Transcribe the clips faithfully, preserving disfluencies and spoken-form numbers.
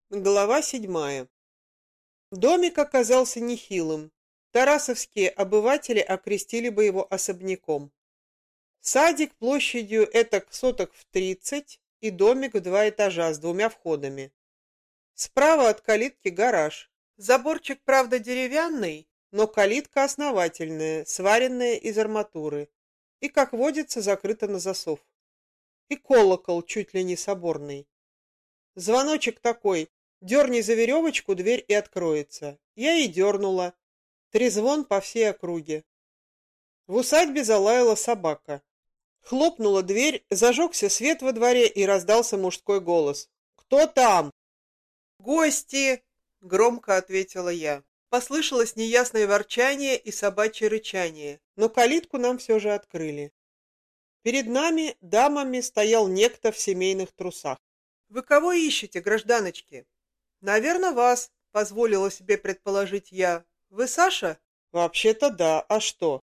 Глава седьмая. Домик оказался нехилым. Тарасовские обыватели окрестили бы его особняком. Садик площадью этак соток в тридцать и домик в два этажа с двумя входами. Справа от калитки гараж. Заборчик, правда, деревянный, но калитка основательная, сваренная из арматуры. И, как водится, закрыта на засов. И колокол чуть ли не соборный. Звоночек такой: дерни за веревочку, дверь и откроется. Я и дернула. Трезвон по всей округе. В усадьбе залаяла собака. Хлопнула дверь, зажегся свет во дворе и раздался мужской голос. «Кто там?» «Гости!» — громко ответила я. Послышалось неясное ворчание и собачье рычание, но калитку нам все же открыли. Перед нами дамами стоял некто в семейных трусах. «Вы кого ищете, гражданочки?» «Наверное, вас», — позволила себе предположить я. «Вы Саша?» «Вообще-то да. А что?»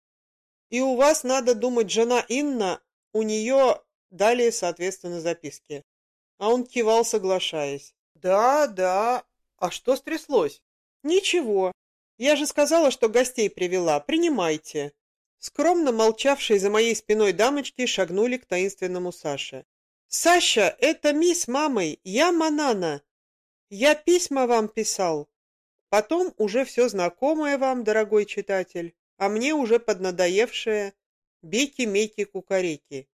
«И у вас, надо думать, жена Инна, у нее...» Далее, соответственно, записки. А он кивал, соглашаясь. «Да, да. А что стряслось?» «Ничего. Я же сказала, что гостей привела. Принимайте». Скромно молчавшие за моей спиной дамочки шагнули к таинственному Саше. «Саша, это ми с мамой. Я Манана. Я письма вам писал». Потом уже все знакомое вам, дорогой читатель, а мне уже поднадоевшее беки-меки-кукареки.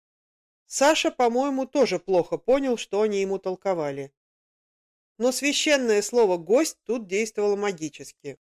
Саша, по-моему, тоже плохо понял, что они ему толковали. Но священное слово «гость» тут действовало магически.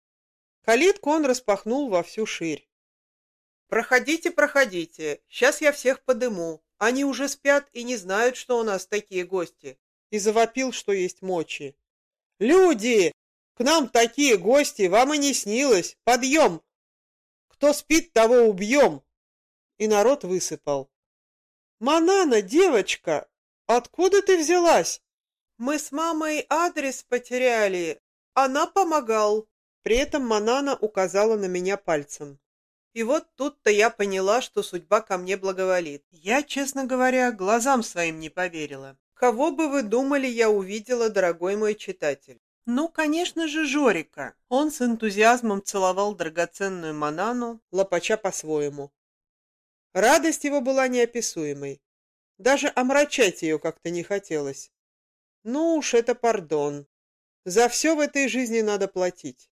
Калитку он распахнул во всю ширь. «Проходите, проходите, сейчас я всех подыму. Они уже спят и не знают, что у нас такие гости». И завопил, что есть мочи. «Люди! К нам такие гости, вам и не снилось! Подъем! Кто спит, того убьем!» И народ высыпал. «Манана, девочка, откуда ты взялась?» «Мы с мамой адрес потеряли. Она помогал». При этом Манана указала на меня пальцем. И вот тут-то я поняла, что судьба ко мне благоволит. Я, честно говоря, глазам своим не поверила. Кого бы вы думали, я увидела, дорогой мой читатель? Ну, конечно же, Жорика. Он с энтузиазмом целовал драгоценную Манану, лопача по-своему. Радость его была неописуемой. Даже омрачать ее как-то не хотелось. Ну уж это пардон. За все в этой жизни надо платить.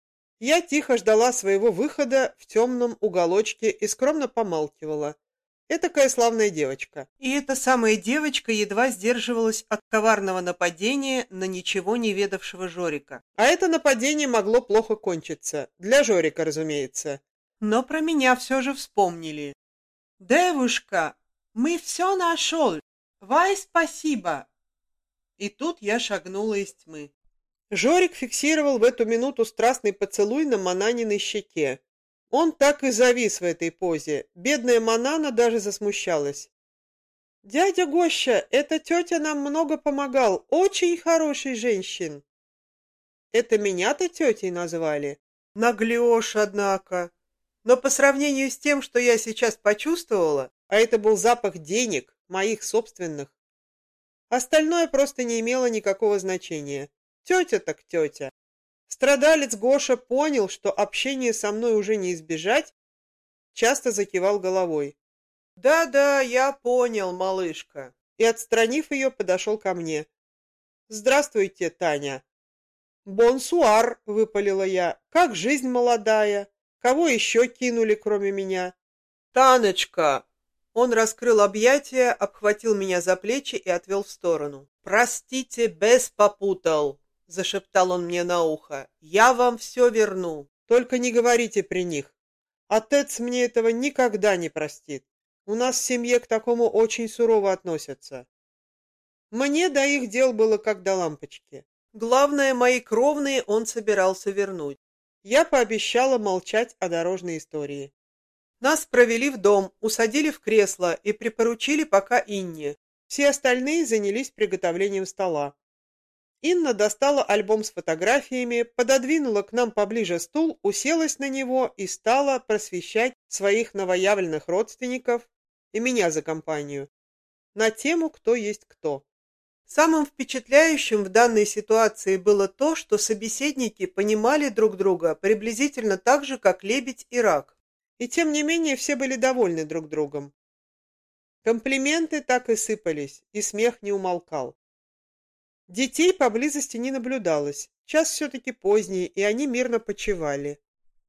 Я тихо ждала своего выхода в темном уголочке и скромно помалкивала. Этакая славная девочка. И эта самая девочка едва сдерживалась от коварного нападения на ничего не ведавшего Жорика. А это нападение могло плохо кончиться. Для Жорика, разумеется. Но про меня все же вспомнили. «Девушка, мы все нашел. Вай спасибо!» И тут я шагнула из тьмы. Жорик фиксировал в эту минуту страстный поцелуй на Мананиной щеке. Он так и завис в этой позе. Бедная Манана даже засмущалась. «Дядя Гоща, эта тетя нам много помогал. Очень хороший женщин». Это меня-то тетей назвали? Наглешь, однако. Но по сравнению с тем, что я сейчас почувствовала, а это был запах денег, моих собственных, остальное просто не имело никакого значения. Тетя так тетя. Страдалец Гоша понял, что общение со мной уже не избежать, часто закивал головой. «Да-да, я понял, малышка». И, отстранив ее, подошел ко мне. «Здравствуйте, Таня». «Бонсуар», — выпалила я. «Как жизнь молодая? Кого еще кинули, кроме меня?» «Таночка!» Он раскрыл объятия, обхватил меня за плечи и отвел в сторону. «Простите, без попутал», — зашептал он мне на ухо. «Я вам все верну. Только не говорите при них. Отец мне этого никогда не простит. У нас в семье к такому очень сурово относятся». Мне до их дел было как до лампочки. Главное, мои кровные он собирался вернуть. Я пообещала молчать о дорожной истории. Нас провели в дом, усадили в кресло и припоручили пока Инне. Все остальные занялись приготовлением стола. Инна достала альбом с фотографиями, пододвинула к нам поближе стул, уселась на него и стала просвещать своих новоявленных родственников и меня за компанию на тему «Кто есть кто». Самым впечатляющим в данной ситуации было то, что собеседники понимали друг друга приблизительно так же, как лебедь и рак. И тем не менее все были довольны друг другом. Комплименты так и сыпались, и смех не умолкал. Детей поблизости не наблюдалось, час все-таки поздний, и они мирно почивали.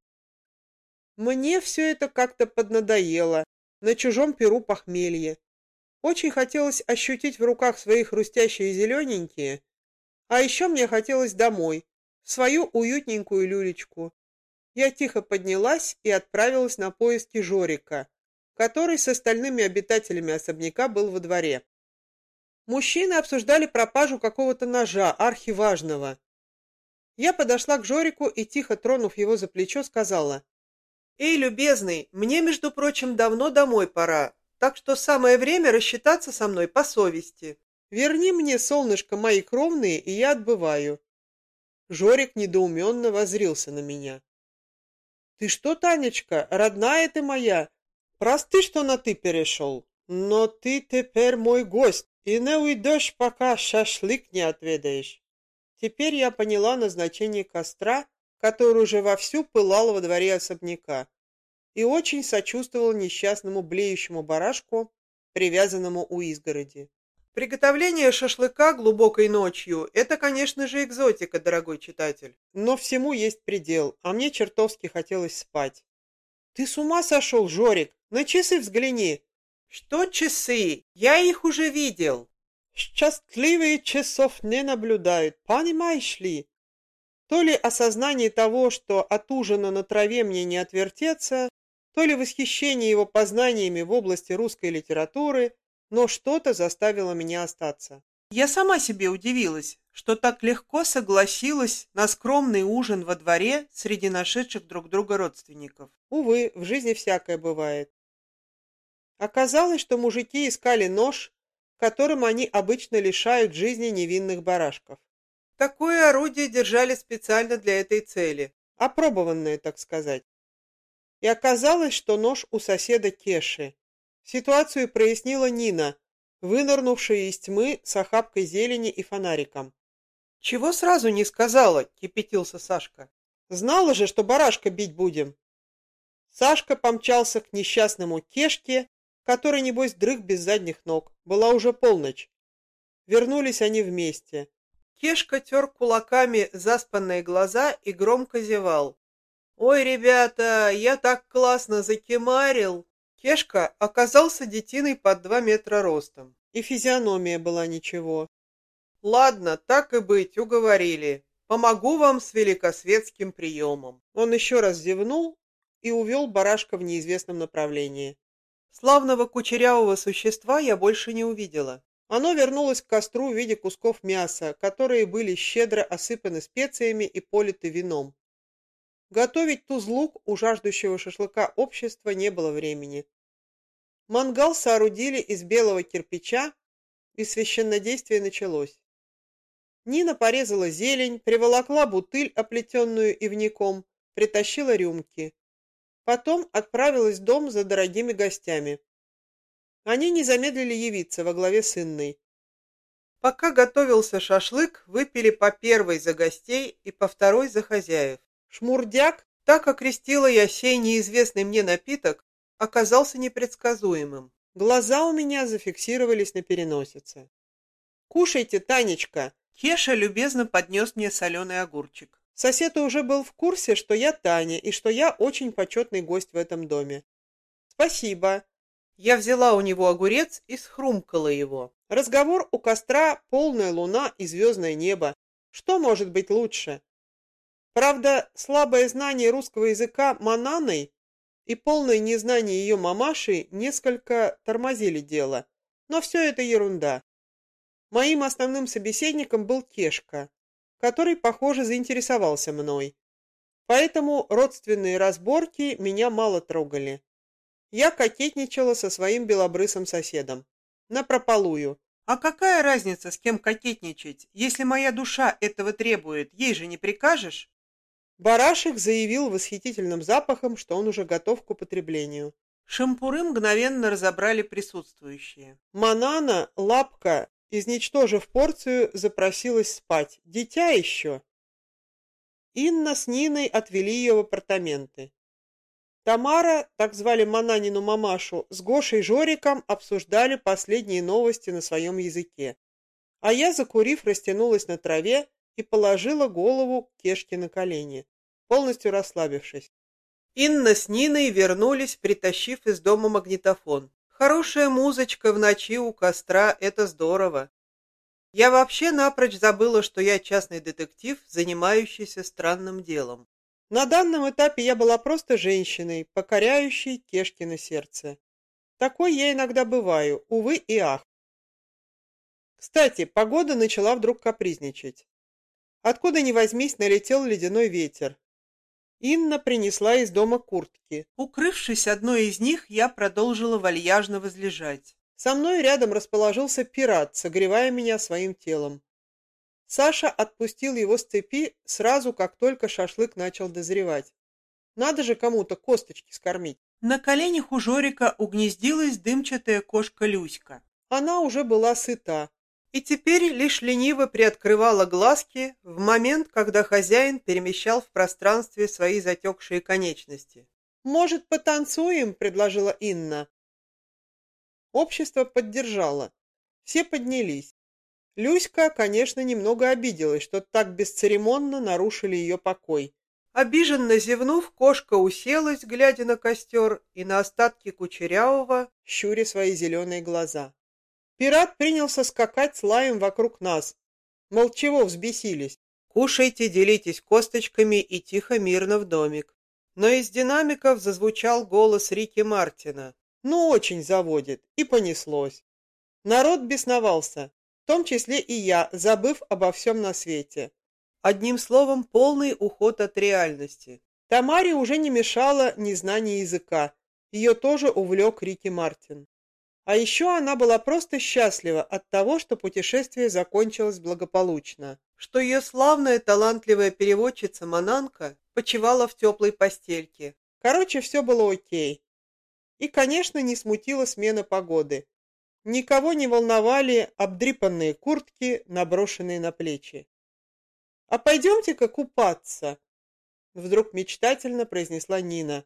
Мне все это как-то поднадоело, на чужом перу похмелье. Очень хотелось ощутить в руках свои хрустящие зелененькие, а еще мне хотелось домой, в свою уютненькую люлечку. Я тихо поднялась и отправилась на поиски Жорика, который с остальными обитателями особняка был во дворе. Мужчины обсуждали пропажу какого-то ножа, архиважного. Я подошла к Жорику и, тихо тронув его за плечо, сказала: «Эй, любезный, мне, между прочим, давно домой пора. Так что самое время рассчитаться со мной по совести. Верни мне, солнышко, мои кровные, и я отбываю». Жорик недоуменно воззрился на меня. «Ты что, Танечка, родная ты моя? Прости, что на «ты» перешел. Но ты теперь мой гость, и не уйдешь, пока шашлык не отведаешь». Теперь я поняла назначение костра, который уже вовсю пылал во дворе особняка, и очень сочувствовал несчастному блеющему барашку, привязанному у изгороди. Приготовление шашлыка глубокой ночью – это, конечно же, экзотика, дорогой читатель. Но всему есть предел, а мне чертовски хотелось спать. «Ты с ума сошел, Жорик? На часы взгляни!» «Что часы? Я их уже видел!» «Счастливые часов не наблюдают, понимаешь ли?» То ли осознание того, что от ужина на траве мне не отвертеться, то ли восхищение его познаниями в области русской литературы, но что-то заставило меня остаться. Я сама себе удивилась, что так легко согласилась на скромный ужин во дворе среди нашедших друг друга родственников. Увы, в жизни всякое бывает. Оказалось, что мужики искали нож, которым они обычно лишают жизни невинных барашков. Такое орудие держали специально для этой цели, опробованное, так сказать. И оказалось, что нож у соседа Кеши. Ситуацию прояснила Нина, вынырнувшая из тьмы с охапкой зелени и фонариком. «Чего сразу не сказала?» — кипятился Сашка. «Знала же, что барашка бить будем». Сашка помчался к несчастному Кешке, который, небось, дрых без задних ног. Была уже полночь. Вернулись они вместе. Кешка тер кулаками заспанные глаза и громко зевал. «Ой, ребята, я так классно закимарил!» Кешка оказался детиной под два метра ростом, и физиономия была ничего. «Ладно, так и быть, уговорили. Помогу вам с великосветским приемом». Он еще раз зевнул и увел барашка в неизвестном направлении. Славного кучерявого существа я больше не увидела. Оно вернулось к костру в виде кусков мяса, которые были щедро осыпаны специями и политы вином. Готовить туз-лук у жаждущего шашлыка общества не было времени. Мангал соорудили из белого кирпича, и священнодействие началось. Нина порезала зелень, приволокла бутыль, оплетенную ивняком, притащила рюмки. Потом отправилась в дом за дорогими гостями. Они не замедлили явиться во главе с Инной. Пока готовился шашлык, выпили по первой за гостей и по второй за хозяев. Шмурдяк, так окрестила я сей неизвестный мне напиток, оказался непредсказуемым. Глаза у меня зафиксировались на переносице. «Кушайте, Танечка!» Кеша любезно поднес мне соленый огурчик. Сосед уже был в курсе, что я Таня и что я очень почетный гость в этом доме. «Спасибо!» Я взяла у него огурец и схрумкала его. Разговор у костра, полная луна и звездное небо. Что может быть лучше? Правда, слабое знание русского языка Мананой и полное незнание ее мамаши несколько тормозили дело. Но все это ерунда. Моим основным собеседником был Кешка, который, похоже, заинтересовался мной. Поэтому родственные разборки меня мало трогали. Я кокетничала со своим белобрысым соседом. Напропалую. А какая разница, с кем кокетничать, если моя душа этого требует, ей же не прикажешь? Барашек заявил восхитительным запахом, что он уже готов к употреблению. Шампуры мгновенно разобрали присутствующие. Манана, Лапка изничтожив порцию, запросилась спать. Дитя еще. Инна с Ниной отвели ее в апартаменты. Тамара, так звали Мананину мамашу, с Гошей Жориком обсуждали последние новости на своем языке. А я, закурив, растянулась на траве и положила голову Кешке на колени, полностью расслабившись. Инна с Ниной вернулись, притащив из дома магнитофон. Хорошая музычка в ночи у костра – это здорово. Я вообще напрочь забыла, что я частный детектив, занимающийся странным делом. На данном этапе я была просто женщиной, покоряющей Кешкино сердце. Такой я иногда бываю, увы и ах. Кстати, погода начала вдруг капризничать. Откуда ни возьмись, налетел ледяной ветер. Инна принесла из дома куртки. Укрывшись одной из них, я продолжила вальяжно возлежать. Со мной рядом расположился пират, согревая меня своим телом. Саша отпустил его с цепи сразу, как только шашлык начал дозревать. Надо же кому-то косточки скормить. На коленях у Жорика угнездилась дымчатая кошка Люська. Она уже была сыта. И теперь лишь лениво приоткрывала глазки в момент, когда хозяин перемещал в пространстве свои затекшие конечности. «Может, потанцуем?» – предложила Инна. Общество поддержало. Все поднялись. Люська, конечно, немного обиделась, что так бесцеремонно нарушили ее покой. Обиженно зевнув, кошка уселась, глядя на костер и на остатки Кучерявого, щуря свои зеленые глаза. Пират принялся скакать с лаем вокруг нас. Мол, чего взбесились? Кушайте, делитесь косточками и тихо, мирно в домик. Но из динамиков зазвучал голос Рики Мартина. Ну, очень заводит. И понеслось. Народ бесновался, в том числе и я, забыв обо всем на свете. Одним словом, полный уход от реальности. Тамаре уже не мешало незнание языка. Ее тоже увлек Рики Мартин. А еще она была просто счастлива от того, что путешествие закончилось благополучно, что ее славная талантливая переводчица Мананка почивала в теплой постельке. Короче, все было окей. И, конечно, не смутила смена погоды. Никого не волновали обдрипанные куртки, наброшенные на плечи. «А пойдемте-ка купаться», — вдруг мечтательно произнесла Нина.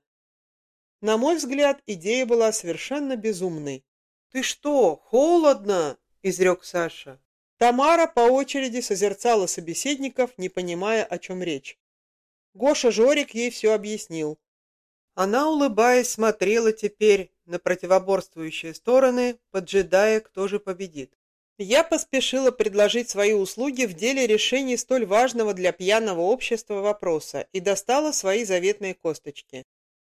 На мой взгляд, идея была совершенно безумной. «Ты что, холодно?» – изрек Саша. Тамара по очереди созерцала собеседников, не понимая, о чем речь. Гоша Жорик ей все объяснил. Она, улыбаясь, смотрела теперь на противоборствующие стороны, поджидая, кто же победит. Я поспешила предложить свои услуги в деле решения столь важного для пьяного общества вопроса и достала свои заветные косточки.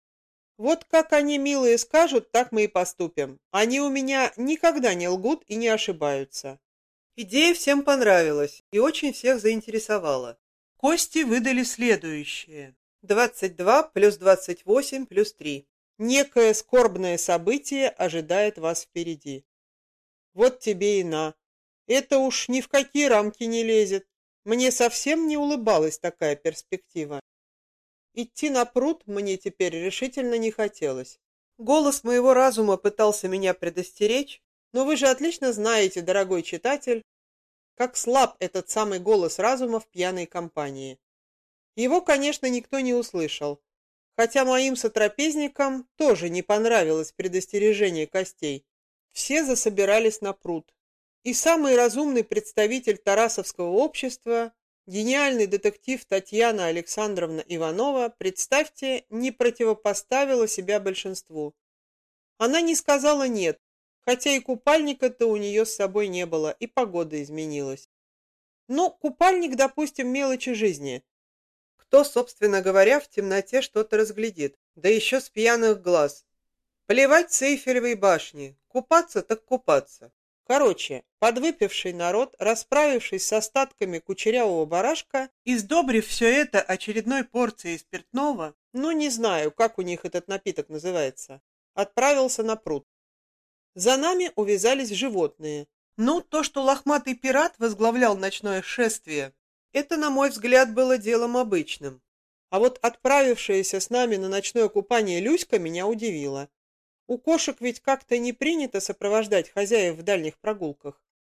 Вот как они, милые, скажут, так мы и поступим. Они у меня никогда не лгут и не ошибаются. Идея всем понравилась и очень всех заинтересовала. Кости выдали следующее. двадцать два плюс двадцать восемь плюс три. Некое скорбное событие ожидает вас впереди. Вот тебе и на. Это уж ни в какие рамки не лезет. Мне совсем не улыбалась такая перспектива. Идти на пруд мне теперь решительно не хотелось. Голос моего разума пытался меня предостеречь, но вы же отлично знаете, дорогой читатель, как слаб этот самый голос разума в пьяной компании. Его, конечно, никто не услышал, хотя моим сотрапезникам тоже не понравилось предостережение костей. Все засобирались на пруд. И самый разумный представитель Тарасовского общества, гениальный детектив Татьяна Александровна Иванова, представьте, не противопоставила себя большинству. Она не сказала «нет», хотя и купальника-то у нее с собой не было, и погода изменилась. Но купальник, допустим, мелочи жизни. Кто, собственно говоря, в темноте что-то разглядит, да еще с пьяных глаз. Плевать с Эйфелевой башни, купаться так купаться. Короче, подвыпивший народ, расправившись с остатками кучерявого барашка и сдобрив все это очередной порцией спиртного, ну не знаю, как у них этот напиток называется, отправился на пруд. За нами увязались животные. Ну, то, что лохматый пират возглавлял ночное шествие, это, на мой взгляд, было делом обычным. А вот отправившаяся с нами на ночное купание Люська меня удивила. У кошек ведь как-то не принято сопровождать хозяев в дальних прогулках.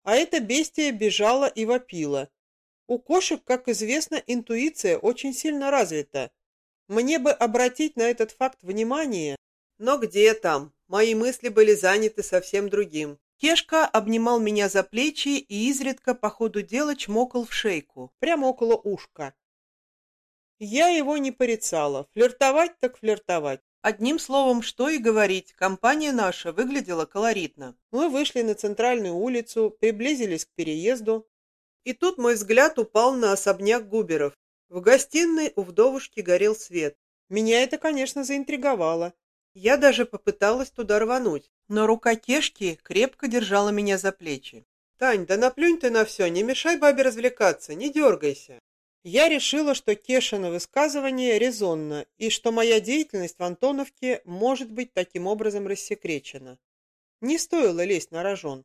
А эта бестия бежала и вопила. У кошек, как известно, интуиция очень сильно развита. Мне бы обратить на этот факт внимание, но где там? Мои мысли были заняты совсем другим. Кешка обнимал меня за плечи и изредка по ходу дела чмокал в шейку, прямо около ушка. Я его не порицала. Флиртовать так флиртовать. Одним словом, что и говорить, компания наша выглядела колоритно. Мы вышли на центральную улицу, приблизились к переезду. И тут мой взгляд упал на особняк Губеров. В гостиной у вдовушки горел свет. Меня это, конечно, заинтриговало. Я даже попыталась туда рвануть, но рука Кешки крепко держала меня за плечи. «Тань, да наплюнь ты на все, не мешай бабе развлекаться, не дергайся». Я решила, что Кешино высказывание резонно, и что моя деятельность в Антоновке может быть таким образом рассекречена. Не стоило лезть на рожон.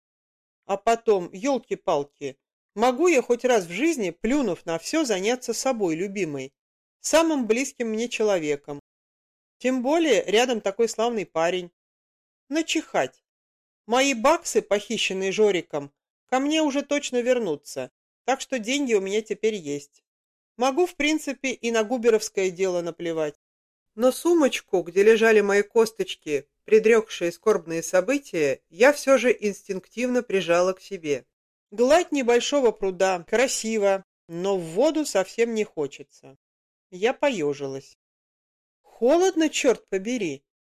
А потом, елки-палки, могу я хоть раз в жизни, плюнув на все, заняться собой, любимой, самым близким мне человеком. Тем более рядом такой славный парень. Начихать. Мои баксы, похищенные Жориком, ко мне уже точно вернутся, так что деньги у меня теперь есть. Могу, в принципе, и на губеровское дело наплевать. Но сумочку, где лежали мои косточки, предрекшие скорбные события, я все же инстинктивно прижала к себе. Гладь небольшого пруда, красиво, но в воду совсем не хочется. Я поежилась. Холодно, черт побери.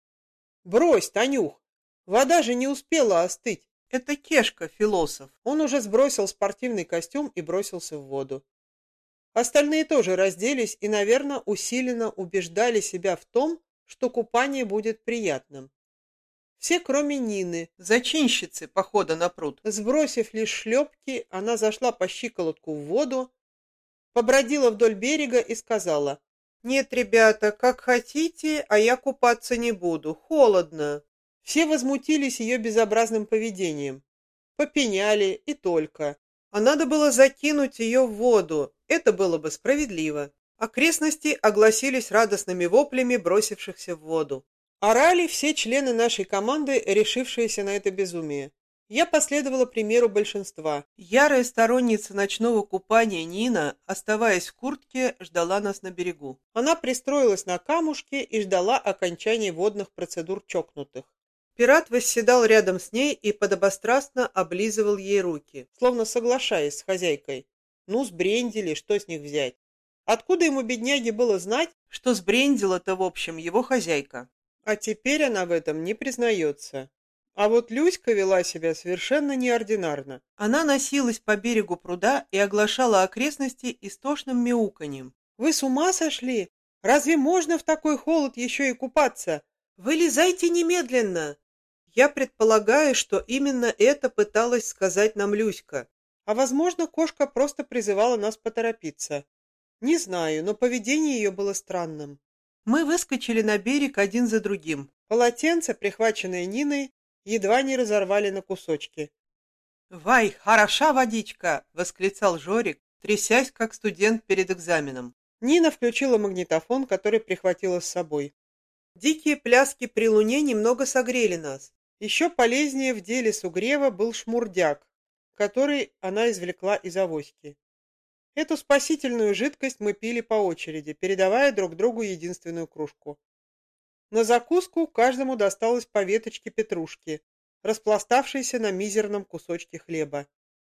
Брось, Танюх, вода же не успела остыть. Это Кешка, философ. Он уже сбросил спортивный костюм и бросился в воду. Остальные тоже разделись и, наверное, усиленно убеждали себя в том, что купание будет приятным. Все, кроме Нины, зачинщицы похода на пруд. Сбросив лишь шлепки, она зашла по щиколотку в воду, побродила вдоль берега и сказала: «Нет, ребята, как хотите, а я купаться не буду, холодно». Все возмутились ее безобразным поведением. Попеняли и только. А надо было закинуть ее в воду, это было бы справедливо. Окрестности огласились радостными воплями бросившихся в воду. Орали все члены нашей команды, решившиеся на это безумие. Я последовала примеру большинства. Ярая сторонница ночного купания Нина, оставаясь в куртке, ждала нас на берегу. Она пристроилась на камушке и ждала окончания водных процедур чокнутых. Пират восседал рядом с ней и подобострастно облизывал ей руки, словно соглашаясь с хозяйкой. Ну, сбрендили, что с них взять? Откуда ему, бедняге, было знать, что сбрендила-то, в общем, его хозяйка? А теперь она в этом не признается. А вот Люська вела себя совершенно неординарно. Она носилась по берегу пруда и оглашала окрестности истошным мяуканьем. «Вы с ума сошли? Разве можно в такой холод еще и купаться? Вылезайте немедленно!» Я предполагаю, что именно это пыталась сказать нам Люська. А возможно, кошка просто призывала нас поторопиться. Не знаю, но поведение ее было странным. Мы выскочили на берег один за другим. Полотенце, прихваченное Ниной, едва не разорвали на кусочки. «Вай, хороша водичка!» — восклицал Жорик, трясясь, как студент перед экзаменом. Нина включила магнитофон, который прихватила с собой. Дикие пляски при луне немного согрели нас. Еще полезнее в деле сугрева был шмурдяк, который она извлекла из авоськи. Эту спасительную жидкость мы пили по очереди, передавая друг другу единственную кружку. На закуску каждому досталось по веточке петрушки, распластавшейся на мизерном кусочке хлеба.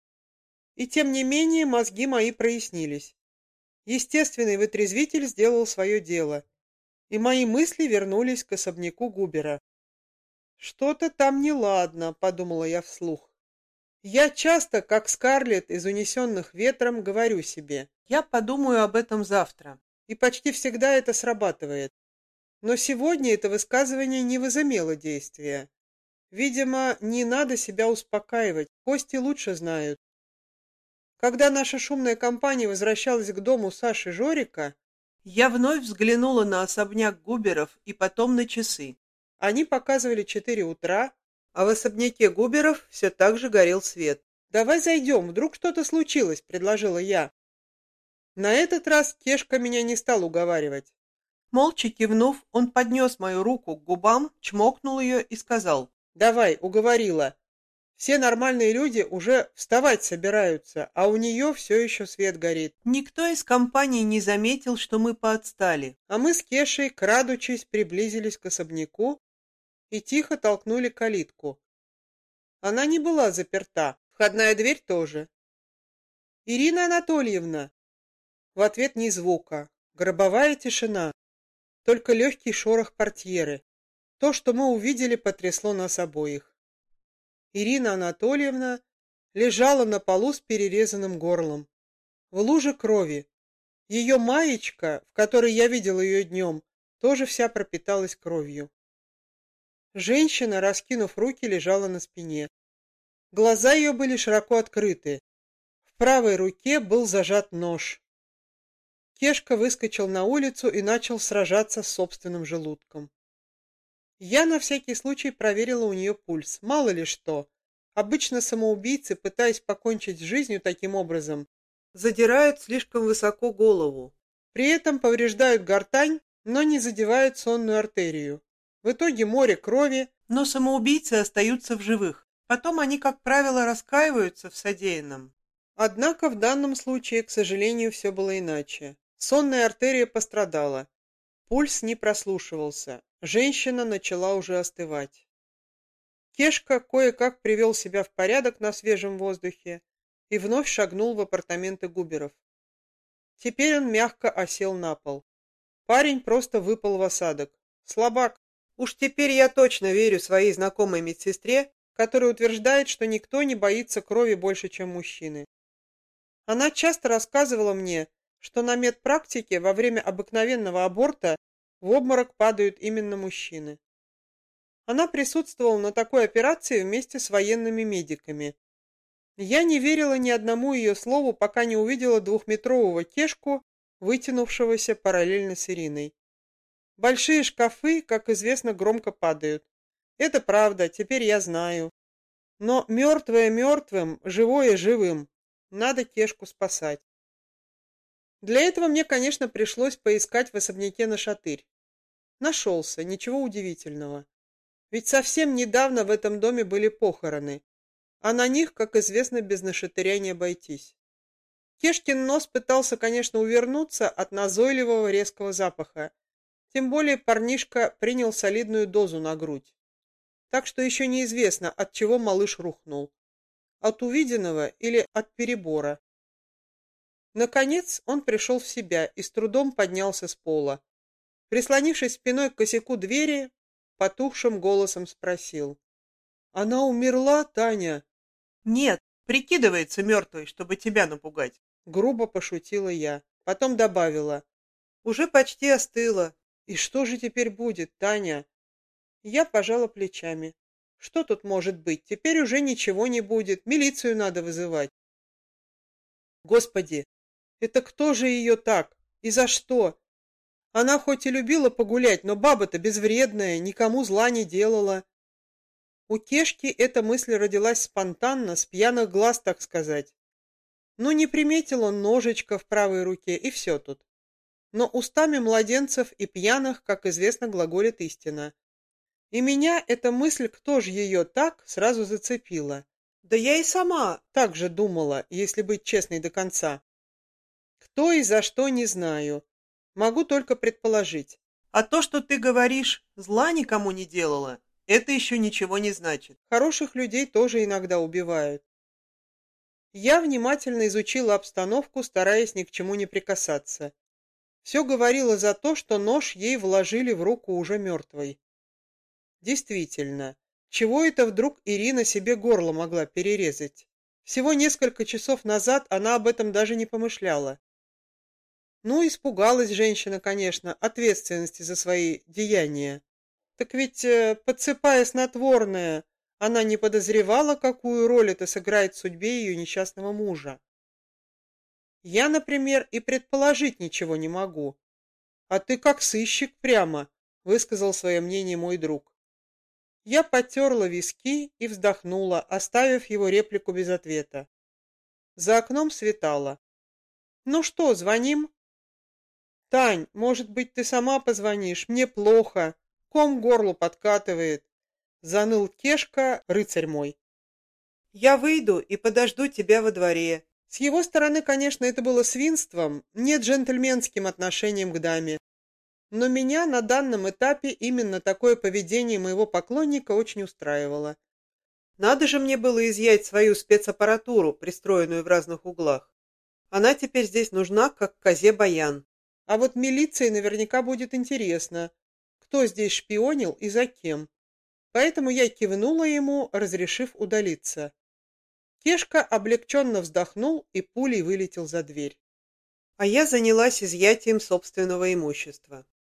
И тем не менее мозги мои прояснились. Естественный вытрезвитель сделал свое дело, и мои мысли вернулись к особняку Губера. «Что-то там неладно», — подумала я вслух. Я часто, как Скарлетт из «Унесенных ветром», говорю себе: «Я подумаю об этом завтра», и почти всегда это срабатывает. Но сегодня это высказывание не возымело действия. Видимо, не надо себя успокаивать, кости лучше знают. Когда наша шумная компания возвращалась к дому Саши Жорика, я вновь взглянула на особняк Губеров и потом на часы. Они показывали четыре утра, а в особняке Губеров все так же горел свет. «Давай зайдем, вдруг что-то случилось», — предложила я. На этот раз Кешка меня не стал уговаривать. Молча кивнув, он поднес мою руку к губам, чмокнул ее и сказал: «Давай, уговорила. Все нормальные люди уже вставать собираются, а у нее все еще свет горит. Никто из компании не заметил, что мы поотстали. А мы с Кешей, крадучись, приблизились к особняку и тихо толкнули калитку. Она не была заперта, входная дверь тоже. «Ирина Анатольевна!» В ответ ни звука, гробовая тишина, только легкий шорох портьеры. То, что мы увидели, потрясло нас обоих. Ирина Анатольевна лежала на полу с перерезанным горлом, в луже крови. Ее маечка, в которой я видел ее днем, тоже вся пропиталась кровью. Женщина, раскинув руки, лежала на спине. Глаза ее были широко открыты. В правой руке был зажат нож. Кешка выскочил на улицу и начал сражаться с собственным желудком. Я на всякий случай проверила у нее пульс. Мало ли что. Обычно самоубийцы, пытаясь покончить с жизнью таким образом, задирают слишком высоко голову. При этом повреждают гортань, но не задевают сонную артерию. В итоге море крови. Но самоубийцы остаются в живых. Потом они, как правило, раскаиваются в содеянном. Однако в данном случае, к сожалению, все было иначе. Сонная артерия пострадала. Пульс не прослушивался. Женщина начала уже остывать. Кешка кое-как привел себя в порядок на свежем воздухе и вновь шагнул в апартаменты Губеров. Теперь он мягко осел на пол. Парень просто выпал в осадок. Слабак. Уж теперь я точно верю своей знакомой медсестре, которая утверждает, что никто не боится крови больше, чем мужчины. Она часто рассказывала мне, что на медпрактике во время обыкновенного аборта в обморок падают именно мужчины. Она присутствовала на такой операции вместе с военными медиками. Я не верила ни одному ее слову, пока не увидела двухметрового Кешку, вытянувшегося параллельно с Ириной. Большие шкафы, как известно, громко падают. Это правда, теперь я знаю. Но мертвое мертвым, живое живым. Надо Кешку спасать. Для этого мне, конечно, пришлось поискать в особняке нашатырь. Нашелся, ничего удивительного. Ведь совсем недавно в этом доме были похороны, а на них, как известно, без нашатыря не обойтись. Кешкин нос пытался, конечно, увернуться от назойливого резкого запаха, тем более парнишка принял солидную дозу на грудь. Так что еще неизвестно, от чего малыш рухнул. От увиденного или от перебора. Наконец он пришел в себя и с трудом поднялся с пола. Прислонившись спиной к косяку двери, потухшим голосом спросил: «Она умерла, Таня?» «Нет, прикидывается мертвой, чтобы тебя напугать», — грубо пошутила я. Потом добавила: «Уже почти остыла». «И что же теперь будет, Таня?» Я пожала плечами. «Что тут может быть? Теперь уже ничего не будет. Милицию надо вызывать». Господи, это кто же ее так? И за что? Она хоть и любила погулять, но баба-то безвредная, никому зла не делала. У Кешки эта мысль родилась спонтанно, с пьяных глаз, так сказать. Ну, не приметил он ножичка в правой руке, и все тут. Но устами младенцев и пьяных, как известно, глаголит истина. И меня эта мысль, кто же ее так, сразу зацепила. Да я и сама так же думала, если быть честной до конца. Кто и за что, не знаю. Могу только предположить. А то, что ты говоришь, зла никому не делала, это еще ничего не значит. Хороших людей тоже иногда убивают. Я внимательно изучила обстановку, стараясь ни к чему не прикасаться. Все говорило за то, что нож ей вложили в руку уже мертвой. Действительно, чего это вдруг Ирина себе горло могла перерезать? Всего несколько часов назад она об этом даже не помышляла. Ну, испугалась женщина, конечно, ответственности за свои деяния. Так ведь, подсыпая снотворное, она не подозревала, какую роль это сыграет в судьбе ее несчастного мужа. Я, например, и предположить ничего не могу. А ты как сыщик прямо, высказал свое мнение мой друг. Я потерла виски и вздохнула, оставив его реплику без ответа. За окном светало. Ну что, звоним? Тань, может быть, ты сама позвонишь? Мне плохо. Ком к горлу подкатывает. Заныл Кешка, рыцарь мой. Я выйду и подожду тебя во дворе. С его стороны, конечно, это было свинством, не джентльменским отношением к даме. Но меня на данном этапе именно такое поведение моего поклонника очень устраивало. Надо же мне было изъять свою спецаппаратуру, пристроенную в разных углах. Она теперь здесь нужна, как козе баян. А вот милиции наверняка будет интересно, кто здесь шпионил и за кем. Поэтому я кивнула ему, разрешив удалиться. Кешка облегченно вздохнул и пулей вылетел за дверь. А я занялась изъятием собственного имущества.